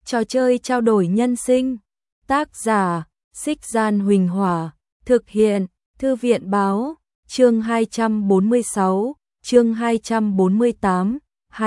Trò chơi trao đổi nhân sinh. Tác giả: Xích Gian Huỳnh Hỏa. Thực hiện: Thư viện Báo. Chương 246, chương 248,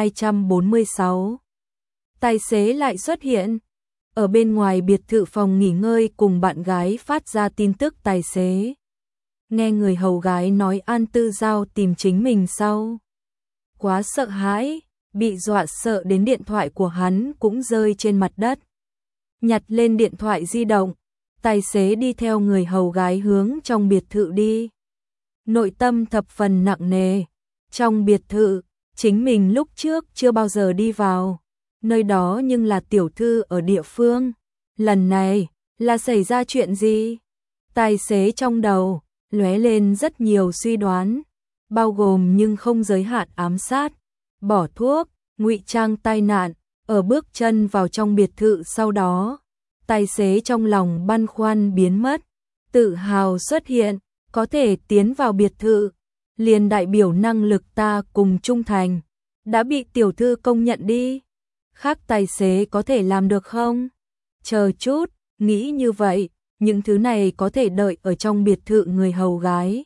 246. Tài xế lại xuất hiện. Ở bên ngoài biệt thự phòng nghỉ ngơi cùng bạn gái phát ra tin tức tài xế. Nghe người hầu gái nói An Tư Giao tìm chính mình sau. Quá sợ hãi, bị dọa sợ đến điện thoại của hắn cũng rơi trên mặt đất. Nhặt lên điện thoại di động, tài xế đi theo người hầu gái hướng trong biệt thự đi. Nội tâm thập phần nặng nề. Trong biệt thự, chính mình lúc trước chưa bao giờ đi vào. Nơi đó nhưng là tiểu thư ở địa phương. Lần này, là xảy ra chuyện gì? Tài xế trong đầu, lóe lên rất nhiều suy đoán. Bao gồm nhưng không giới hạn ám sát, bỏ thuốc, ngụy trang tai nạn. Ở bước chân vào trong biệt thự sau đó, tài xế trong lòng băn khoăn biến mất. Tự hào xuất hiện, có thể tiến vào biệt thự, liền đại biểu năng lực ta cùng trung thành. Đã bị tiểu thư công nhận đi. Khác tài xế có thể làm được không? Chờ chút, nghĩ như vậy, những thứ này có thể đợi ở trong biệt thự người hầu gái.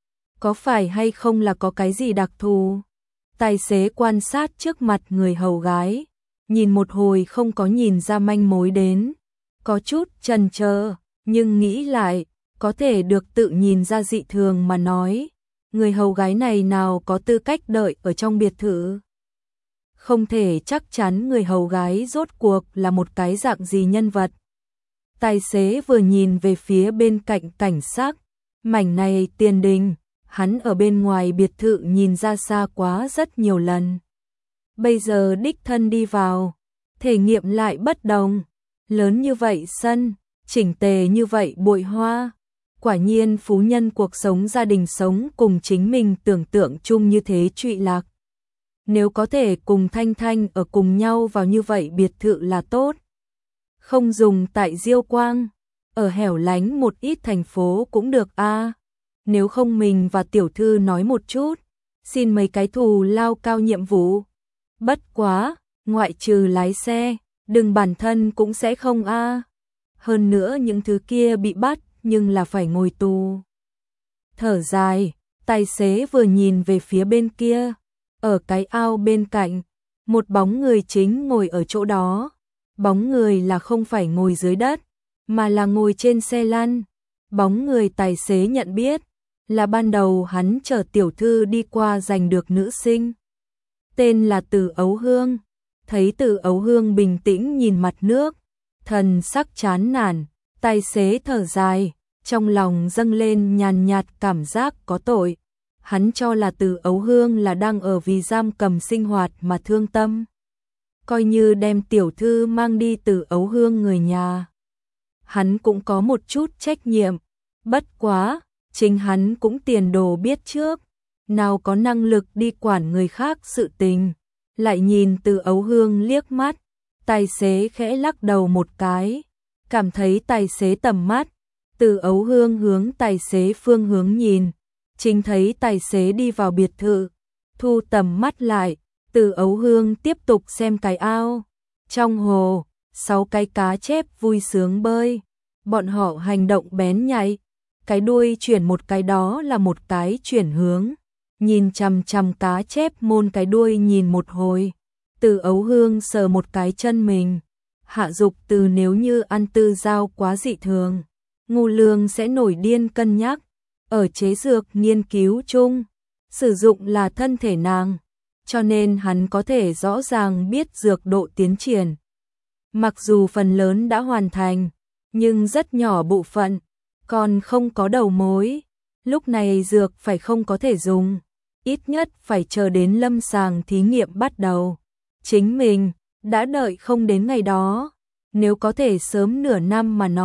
Có phải hay không là có cái gì đặc thù? Tài xế quan sát trước mặt người hầu gái, nhìn một hồi không có nhìn ra manh mối đến. Có chút chần chờ, nhưng nghĩ lại, có thể được tự nhìn ra dị thường mà nói. Người hầu gái này nào có tư cách đợi ở trong biệt thự? Không thể chắc chắn người hầu gái rốt cuộc là một cái dạng gì nhân vật. Tài xế vừa nhìn về phía bên cạnh cảnh sát, mảnh này tiền đình, hắn ở bên ngoài biệt thự nhìn ra xa quá rất nhiều lần. Bây giờ đích thân đi vào, thể nghiệm lại bất đồng. Lớn như vậy sân, chỉnh tề như vậy bụi hoa. Quả nhiên phú nhân cuộc sống gia đình sống cùng chính mình tưởng tượng chung như thế trụy lạc. Nếu có thể cùng Thanh Thanh ở cùng nhau vào như vậy biệt thự là tốt. Không dùng tại Diêu Quang, ở hẻo lánh một ít thành phố cũng được a. Nếu không mình và tiểu thư nói một chút, xin mấy cái thù lao cao nhiệm vụ. Bất quá, ngoại trừ lái xe, đừng bản thân cũng sẽ không a. Hơn nữa những thứ kia bị bắt nhưng là phải ngồi tù. Thở dài, tài xế vừa nhìn về phía bên kia, ở cái ao bên cạnh, một bóng người chính ngồi ở chỗ đó. Bóng người là không phải ngồi dưới đất, mà là ngồi trên xe lăn. Bóng người tài xế nhận biết, là ban đầu hắn chở tiểu thư đi qua giành được nữ sinh. Tên là Từ Ấu Hương. Thấy Từ Ấu Hương bình tĩnh nhìn mặt nước, thần sắc chán nản, tài xế thở dài, trong lòng dâng lên nhàn nhạt cảm giác có tội. Hắn cho là Từ Ấu Hương là đang ở vì giam cầm sinh hoạt mà thương tâm. Coi như đem tiểu thư mang đi Từ Ấu Hương người nhà. Hắn cũng có một chút trách nhiệm, bất quá, chính hắn cũng tiền đồ biết trước, nào có năng lực đi quản người khác sự tình. Lại nhìn Từ Ấu Hương liếc mắt, tài xế khẽ lắc đầu một cái, cảm thấy tài xế tầm mắt. Từ Ấu Hương hướng tài xế phương hướng nhìn, chính thấy tài xế đi vào biệt thự, thu tầm mắt lại. Từ Ấu Hương tiếp tục xem cái ao. Trong hồ, 6 cái cá chép vui sướng bơi. Bọn họ hành động bén nhạy, cái đuôi chuyển một cái đó là một cái chuyển hướng. Nhìn chằm chằm cá chép môn cái đuôi nhìn một hồi. Từ Ấu Hương sờ một cái chân mình. Hạ dục từ nếu như An Tư Giao quá dị thường, Ngô Lương sẽ nổi điên cân nhắc. Ở chế dược nghiên cứu chung, sử dụng là thân thể nàng, cho nên hắn có thể rõ ràng biết dược độ tiến triển. Mặc dù phần lớn đã hoàn thành, nhưng rất nhỏ bộ phận, còn không có đầu mối. Lúc này dược phải không có thể dùng, ít nhất phải chờ đến lâm sàng thí nghiệm bắt đầu. Chính mình đã đợi không đến ngày đó, nếu có thể sớm nửa năm mà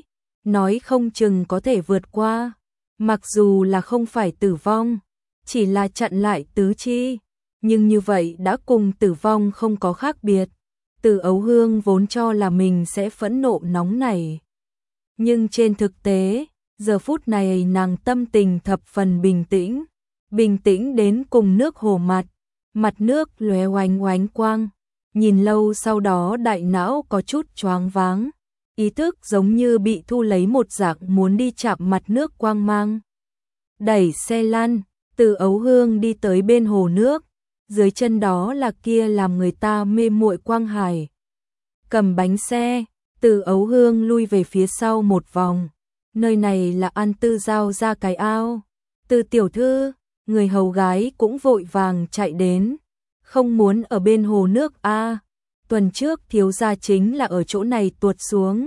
nói không chừng có thể vượt qua. Mặc dù là không phải tử vong, chỉ là chặn lại tứ chi, nhưng như vậy đã cùng tử vong không có khác biệt. Từ Ấu Hương vốn cho là mình sẽ phẫn nộ nóng nảy, nhưng trên thực tế, giờ phút này nàng tâm tình thập phần bình tĩnh đến cùng nước hồ mặt nước lóe oánh oánh quang, nhìn lâu sau đó đại não có chút choáng váng, ý thức giống như bị thu lấy một dạng, muốn đi chạm mặt nước quang mang. Đẩy xe lăn, Từ Ấu Hương đi tới bên hồ nước, dưới chân đó là kia làm người ta mê muội quang hải. Cầm bánh xe, Từ Ấu Hương lui về phía sau một vòng, nơi này là An Tư giao ra cái ao. Từ tiểu thư, người hầu gái cũng vội vàng chạy đến, không muốn ở bên hồ nước a. Tuần trước thiếu gia chính là ở chỗ này tuột xuống.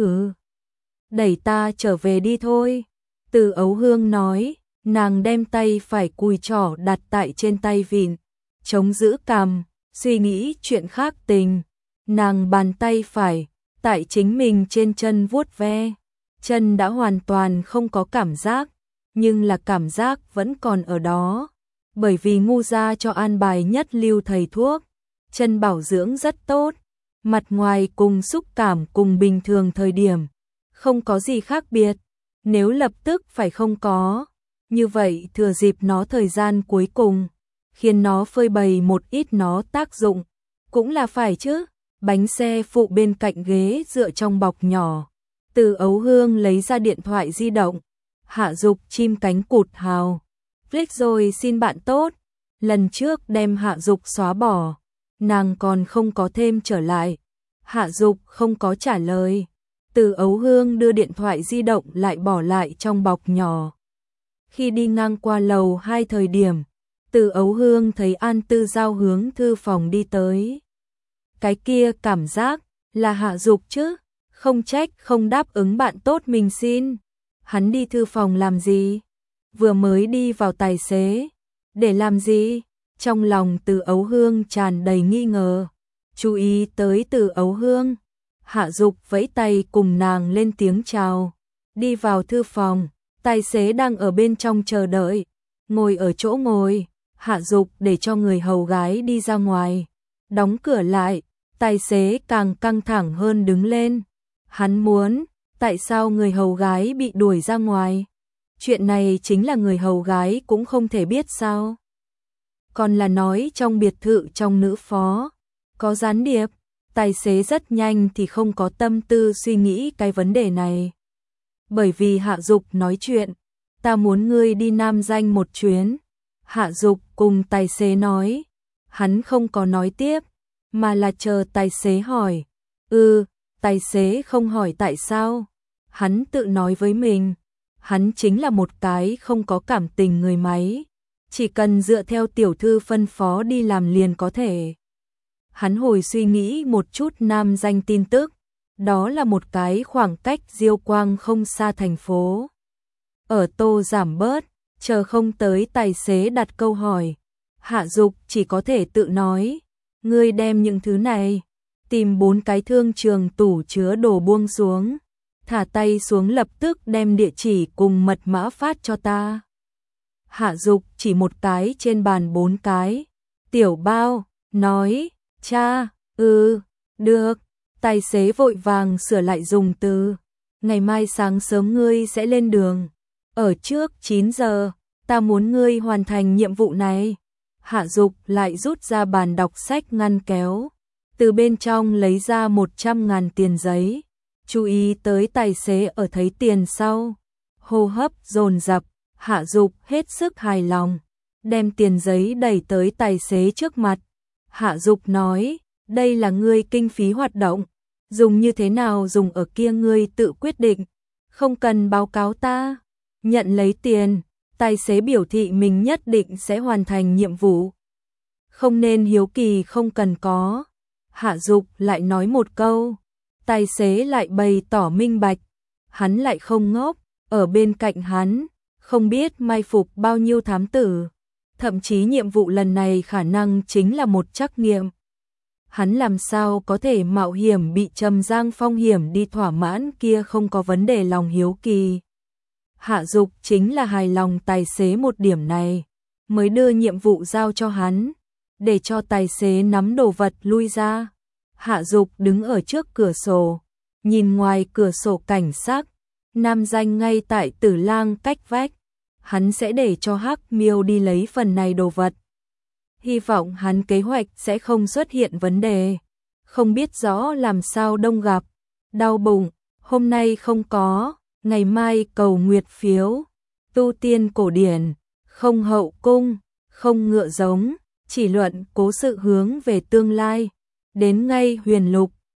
Đẩy ta trở về đi thôi. Từ Ấu Hương nói, nàng đem tay phải cùi trỏ đặt tại trên tay vịn, chống giữ cằm, suy nghĩ chuyện khác tình. Nàng bàn tay phải tại chính mình trên chân vuốt ve, chân đã hoàn toàn không có cảm giác, nhưng là cảm giác vẫn còn ở đó, bởi vì ngu gia cho an bài nhất lưu thầy thuốc, chân bảo dưỡng rất tốt, mặt ngoài cùng xúc cảm cùng bình thường thời điểm, không có gì khác biệt, nếu lập tức phải không có, như vậy thừa dịp nó thời gian cuối cùng, khiến nó phơi bày một ít nó tác dụng, cũng là phải chứ. Bánh xe phụ bên cạnh ghế dựa trong bọc nhỏ, Từ Ấu Hương lấy ra điện thoại di động, hạ dục chim cánh cụt hào. Click rồi xin bạn tốt, lần trước đem hạ dục xóa bỏ, nàng còn không có thêm trở lại. Hạ dục không có trả lời, Từ Ấu Hương đưa điện thoại di động lại bỏ lại trong bọc nhỏ. Khi đi ngang qua lầu 2 thời điểm, Từ Ấu Hương thấy An Tư giao hướng thư phòng đi tới. Cái kia cảm giác là hạ dục chứ, không trách không đáp ứng bạn tốt mình xin. Hắn đi thư phòng làm gì? Vừa mới đi vào tài xế. Để làm gì? Trong lòng Từ Ấu Hương tràn đầy nghi ngờ. Chú ý tới Từ Ấu Hương, hạ dục vẫy tay cùng nàng lên tiếng chào. Đi vào thư phòng, tài xế đang ở bên trong chờ đợi. Ngồi ở chỗ ngồi, hạ dục để cho người hầu gái đi ra ngoài. Đóng cửa lại, tài xế càng căng thẳng hơn đứng lên. Hắn muốn, tại sao người hầu gái bị đuổi ra ngoài? Chuyện này chính là người hầu gái cũng không thể biết sao? Còn là nói trong biệt thự trong nữ phó, có gián điệp, tài xế rất nhanh thì không có tâm tư suy nghĩ cái vấn đề này. Bởi vì hạ dục nói chuyện, ta muốn ngươi đi Nam Danh một chuyến. Hạ dục cùng tài xế nói, hắn không có nói tiếp, mà là chờ tài xế hỏi. Tài xế không hỏi tại sao. Hắn tự nói với mình, hắn chính là một cái không có cảm tình người máy, chỉ cần dựa theo tiểu thư phân phó đi làm liền có thể. Hắn hồi suy nghĩ một chút Nam Danh tin tức, đó là một cái khoảng cách Diêu Quang không xa thành phố. Ở Tô giảm bớt, chờ không tới tài xế đặt câu hỏi, hạ dục chỉ có thể tự nói, ngươi đem những thứ này, tìm 4 cái thương trường tủ chứa đồ buông xuống, thả tay xuống lập tức đem địa chỉ cùng mật mã phát cho ta. Hạ dục chỉ một cái trên bàn 4 cái, tiểu bao, nói, cha, được, tài xế vội vàng sửa lại dùng từ, ngày mai sáng sớm ngươi sẽ lên đường, ở trước 9 giờ, ta muốn ngươi hoàn thành nhiệm vụ này. Hạ dục lại rút ra bàn đọc sách ngăn kéo, từ bên trong lấy ra 100.000 tiền giấy, chú ý tới tài xế ở thấy tiền sau, hô hấp dồn dập, hạ dục hết sức hài lòng, đem tiền giấy đẩy tới tài xế trước mặt. Hạ dục nói, đây là ngươi kinh phí hoạt động, dùng như thế nào dùng ở kia ngươi tự quyết định, không cần báo cáo ta. Nhận lấy tiền, tài xế biểu thị mình nhất định sẽ hoàn thành nhiệm vụ. Không nên hiếu kỳ không cần có. Hạ dục lại nói một câu, tài xế lại bày tỏ minh bạch, hắn lại không ngốc, ở bên cạnh hắn, không biết mai phục bao nhiêu thám tử, thậm chí nhiệm vụ lần này khả năng chính là một trắc nghiệm. Hắn làm sao có thể mạo hiểm bị Trầm Giang Phong hiểm đi thỏa mãn kia không có vấn đề lòng hiếu kỳ. Hạ dục chính là hài lòng tài xế một điểm này, mới đưa nhiệm vụ giao cho hắn, để cho tài xế nắm đồ vật lui ra. Hạ dục đứng ở trước cửa sổ, nhìn ngoài cửa sổ cảnh sắc, Nam Danh ngay tại Tử Lang cách vách, hắn sẽ để cho Hắc Miêu đi lấy phần này đồ vật. hy vọng hắn kế hoạch sẽ không xuất hiện vấn đề. Không biết rõ làm sao đông gặp, đau bụng, hôm nay không có, ngày mai cầu nguyệt phiếu, tu tiên cổ điển, không hậu cung, không ngựa giống, chỉ luận cố sự hướng về tương lai. Đến ngay huyền lục,